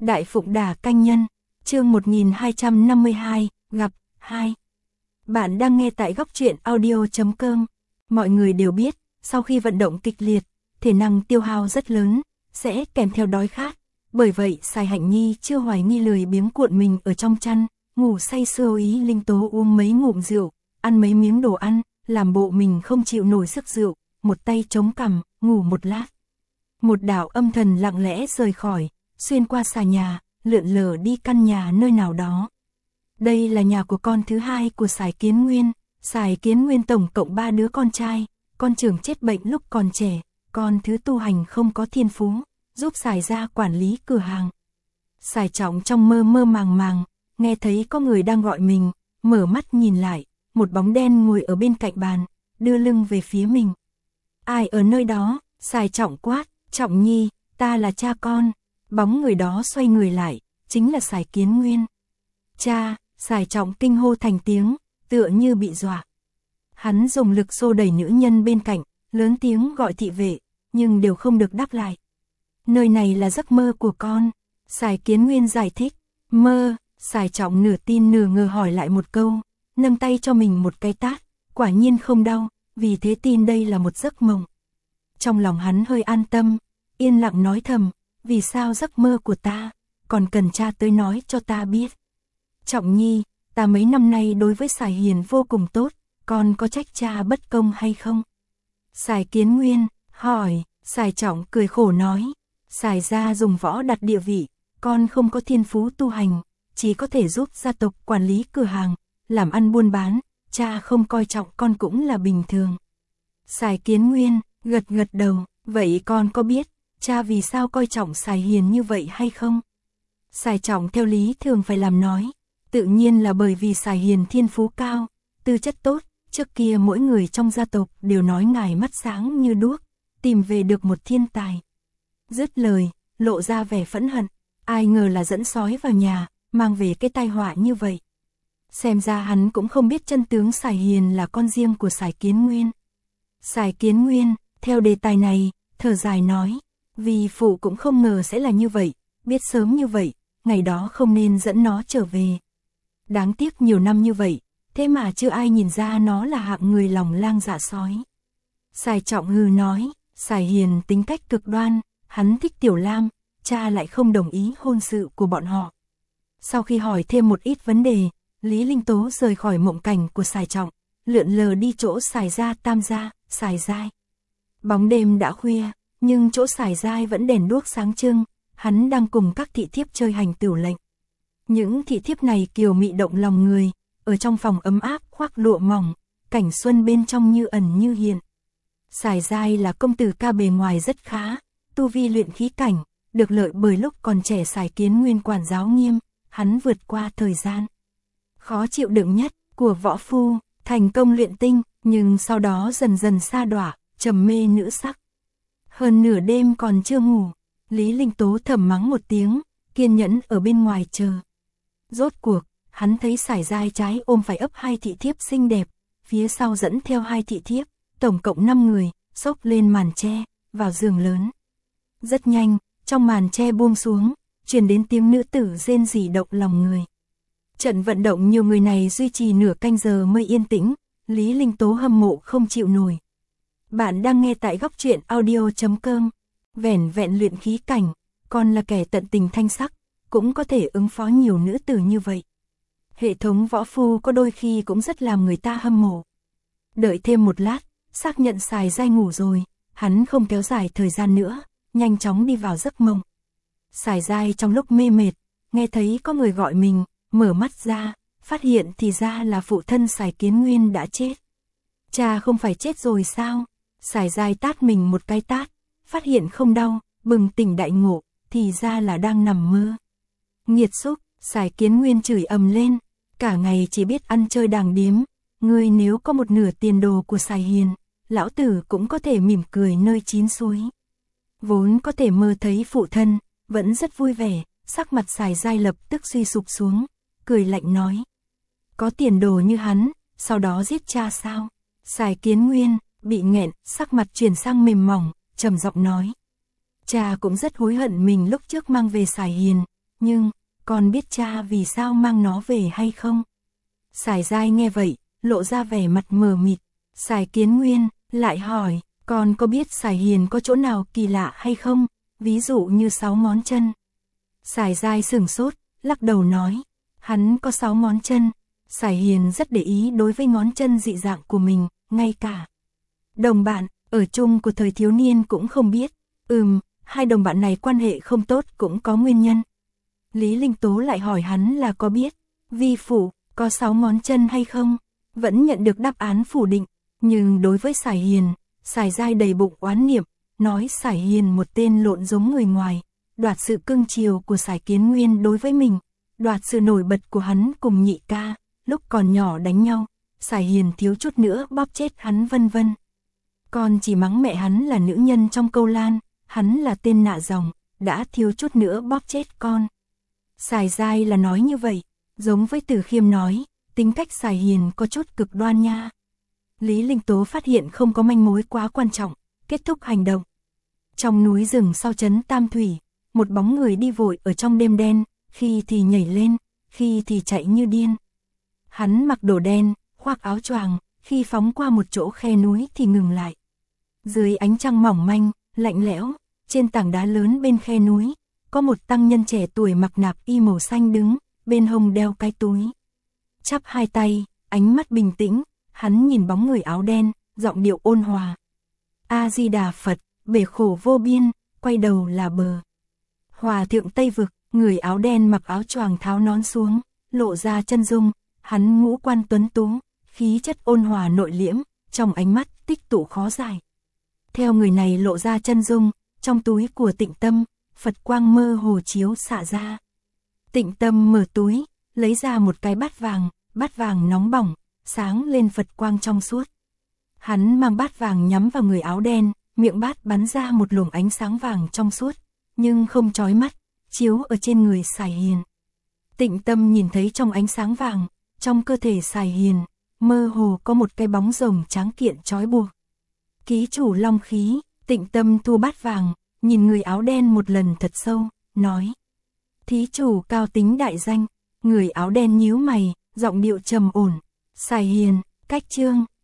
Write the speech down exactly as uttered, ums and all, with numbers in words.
Đại Phụng Đả Canh Nhân, chương một nghìn hai trăm năm mươi hai, gặp, hai. Bạn đang nghe tại góc truyện audio chấm com. Mọi người đều biết, sau khi vận động kịch liệt, thể năng tiêu hao rất lớn, sẽ kèm theo đói khát. Bởi vậy, Sài Hạnh Nhi chưa hoài nghi lười biếng cuộn mình ở trong chăn, ngủ say sưa ý Linh Tố uống mấy ngụm rượu, ăn mấy miếng đồ ăn, làm bộ mình không chịu nổi sức rượu, một tay chống cằm, ngủ một lát. Một đạo âm thần lặng lẽ rời khỏi, xuyên qua xà nhà, lượn lờ đi căn nhà nơi nào đó. Đây là nhà của con thứ hai của Sài Kiến Nguyên. Sài Kiến Nguyên tổng cộng ba đứa con trai, con trưởng chết bệnh lúc còn trẻ, con thứ tu hành không có thiên phú, giúp Sài gia quản lý cửa hàng. Sài Trọng trong mơ mơ màng màng, nghe thấy có người đang gọi mình, mở mắt nhìn lại, một bóng đen ngồi ở bên cạnh bàn, đưa lưng về phía mình. Ai ở nơi đó? Sài Trọng quát, Trọng Nhi, ta là cha con. Bóng người đó xoay người lại, chính là Sài Kiến Nguyên. Cha, Sài Trọng kinh hô thành tiếng, tựa như bị dọa. Hắn dùng lực xô đẩy nữ nhân bên cạnh, lớn tiếng gọi thị vệ, nhưng đều không được đáp lại. Nơi này là giấc mơ của con. Sài Kiến Nguyên giải thích. Mơ? Sài Trọng nửa tin nửa ngờ hỏi lại một câu, nâng tay cho mình một cái tát, quả nhiên không đau, vì thế tin đây là một giấc mộng. Trong lòng hắn hơi an tâm, yên lặng nói thầm, vì sao giấc mơ của ta, còn cần cha tới nói cho ta biết. Trọng Nhi, ta mấy năm nay đối với Sài Hiền vô cùng tốt, con có trách cha bất công hay không? Sài Kiến Nguyên hỏi. Sài Trọng cười khổ nói, Sài gia dùng võ đặt địa vị, con không có thiên phú tu hành, chỉ có thể giúp gia tộc quản lý cửa hàng, làm ăn buôn bán, cha không coi trọng con cũng là bình thường. Sài Kiến Nguyên gật gật đầu, vậy con có biết cha vì sao coi trọng Sài Hiền như vậy hay không? Sài Trọng theo lý thường phải làm nói, tự nhiên là bởi vì Sài Hiền thiên phú cao, tư chất tốt, trước kia mỗi người trong gia tộc đều nói ngài mắt sáng như đuốc, tìm về được một thiên tài. Dứt lời, lộ ra vẻ phẫn hận, ai ngờ là dẫn sói vào nhà, mang về cái tai họa như vậy. Xem ra hắn cũng không biết chân tướng Sài Hiền là con riêng của Sài Kiến Nguyên. Sài Kiến Nguyên, theo đề tài này, thở dài nói, vì phụ cũng không ngờ sẽ là như vậy, biết sớm như vậy, ngày đó không nên dẫn nó trở về. Đáng tiếc nhiều năm như vậy, thế mà chưa ai nhìn ra nó là hạng người lòng lang dạ sói. Sài Trọng hừ nói, Sài Hiền tính cách cực đoan, hắn thích Tiểu Lam, cha lại không đồng ý hôn sự của bọn họ. Sau khi hỏi thêm một ít vấn đề, Lý Linh Tố rời khỏi mộng cảnh của Sài Trọng, lượn lờ đi chỗ Sài gia Tam gia, Sài Giai. Bóng đêm đã khuya, nhưng chỗ Sài Giai vẫn đèn đuốc sáng trưng, hắn đang cùng các thị thiếp chơi hành tửu lệnh. Những thị thiếp này kiều mị động lòng người, ở trong phòng ấm áp khoác lụa mỏng, cảnh xuân bên trong như ẩn như hiện. Sài Giai là công tử ca bề ngoài rất khá, tu vi luyện khí cảnh, được lợi bởi lúc còn trẻ Sài Kiến Nguyên quản giáo nghiêm, hắn vượt qua thời gian khó chịu đựng nhất của võ phu, thành công luyện tinh, nhưng sau đó dần dần sa đọa, trầm mê nữ sắc. Hơn nửa đêm còn chưa ngủ, Lý Linh Tố thầm mắng một tiếng, kiên nhẫn ở bên ngoài chờ. Rốt cuộc, hắn thấy Sài Giai trái ôm phải ấp hai thị thiếp xinh đẹp, phía sau dẫn theo hai thị thiếp, tổng cộng năm người, xốc lên màn tre, vào giường lớn. Rất nhanh, trong màn tre buông xuống, truyền đến tiếng nữ tử rên rỉ động lòng người. Trận vận động nhiều người này duy trì nửa canh giờ mới yên tĩnh, Lý Linh Tố hâm mộ không chịu nổi. Bạn đang nghe tại góc truyện audio chấm com. Vẻn vẹn luyện khí cảnh, còn là kẻ tận tình thanh sắc, cũng có thể ứng phó nhiều nữ tử như vậy. Hệ thống võ phu có đôi khi cũng rất làm người ta hâm mộ. Đợi thêm một lát, xác nhận Sài Giai ngủ rồi, hắn không kéo dài thời gian nữa, nhanh chóng đi vào giấc mộng. Sài Giai trong lúc mê mệt, nghe thấy có người gọi mình, mở mắt ra, phát hiện thì ra là phụ thân Sài Kiến Nguyên đã chết. Cha không phải chết rồi sao? Sài Giai tát mình một cái tát, phát hiện không đau, bừng tỉnh đại ngộ, thì ra là đang nằm mơ. Nghiệt xúc, Sài Kiến Nguyên chửi ầm lên, cả ngày chỉ biết ăn chơi đàng điếm, ngươi nếu có một nửa tiền đồ của Sài Hiền, lão tử cũng có thể mỉm cười nơi chín suối. Vốn có thể mơ thấy phụ thân, vẫn rất vui vẻ, sắc mặt Sài Giai lập tức suy sụp xuống, cười lạnh nói. Có tiền đồ như hắn, sau đó giết cha sao? Sài Kiến Nguyên bị nghẹn, sắc mặt chuyển sang mềm mỏng, trầm giọng nói. Cha cũng rất hối hận mình lúc trước mang về Sài Hiền, nhưng, con biết cha vì sao mang nó về hay không? Sải Giai nghe vậy, lộ ra vẻ mặt mờ mịt. Sải Kiến Nguyên lại hỏi, con có biết Sải Hiền có chỗ nào kỳ lạ hay không, ví dụ như sáu ngón chân? Sải Giai sửng sốt, lắc đầu nói, hắn có sáu ngón chân. Sải Hiền rất để ý đối với ngón chân dị dạng của mình, ngay cả đồng bạn ở chung của thời thiếu niên cũng không biết. Ừm, hai đồng bạn này quan hệ không tốt cũng có nguyên nhân. Lý Linh Tố lại hỏi hắn là có biết vi phụ có sáu ngón chân hay không, vẫn nhận được đáp án phủ định. Nhưng đối với Sải Hiền, Sải Giai đầy bụng oán niệm, nói Sải Hiền một tên lộn giống người ngoài, đoạt sự cưng chiều của Sải Kiến Nguyên đối với mình, đoạt sự nổi bật của hắn cùng nhị ca, lúc còn nhỏ đánh nhau, Sải Hiền thiếu chút nữa bóp chết hắn vân vân. Còn chỉ mắng mẹ hắn là nữ nhân trong câu lan, hắn là tên nạ dòng, đã thiếu chút nữa bóp chết con. Sải Giai là nói như vậy, giống với Từ Khiêm nói, tính cách Sải Hiền có chút cực đoan nha. Lý Linh Tố phát hiện không có manh mối quá quan trọng, kết thúc hành động. Trong núi rừng sau trấn Tam Thủy, một bóng người đi vội ở trong đêm đen, khi thì nhảy lên, khi thì chạy như điên. Hắn mặc đồ đen, khoác áo choàng, khi phóng qua một chỗ khe núi thì ngừng lại. Dưới ánh trăng mỏng manh, lạnh lẽo, trên tảng đá lớn bên khe núi, có một tăng nhân trẻ tuổi mặc nạp y màu xanh đứng, bên hông đeo cái túi. Chắp hai tay, ánh mắt bình tĩnh, hắn nhìn bóng người áo đen, giọng điệu ôn hòa. A-di-đà Phật, bể khổ vô biên, quay đầu là bờ. Hòa thượng Tây Vực, người áo đen mặc áo choàng tháo nón xuống, lộ ra chân dung, hắn ngũ quan tuấn tú, khí chất ôn hòa nội liễm, trong ánh mắt tích tụ khó giải. Theo người này lộ ra chân dung, trong túi của Tịnh Tâm, Phật quang mơ hồ chiếu xạ ra. Tịnh Tâm mở túi, lấy ra một cái bát vàng, bát vàng nóng bỏng, sáng lên Phật quang trong suốt. Hắn mang bát vàng nhắm vào người áo đen, miệng bát bắn ra một luồng ánh sáng vàng trong suốt, nhưng không chói mắt, chiếu ở trên người Sải Hiền. Tịnh Tâm nhìn thấy trong ánh sáng vàng, trong cơ thể Sải Hiền, mơ hồ có một cái bóng rồng tráng kiện trói buộc. Ký chủ long khí, Tịnh Tâm thu bát vàng, nhìn người áo đen một lần thật sâu, nói. Thí chủ cao tính đại danh, người áo đen nhíu mày, giọng điệu trầm ổn. Sải Hiền, cách chương,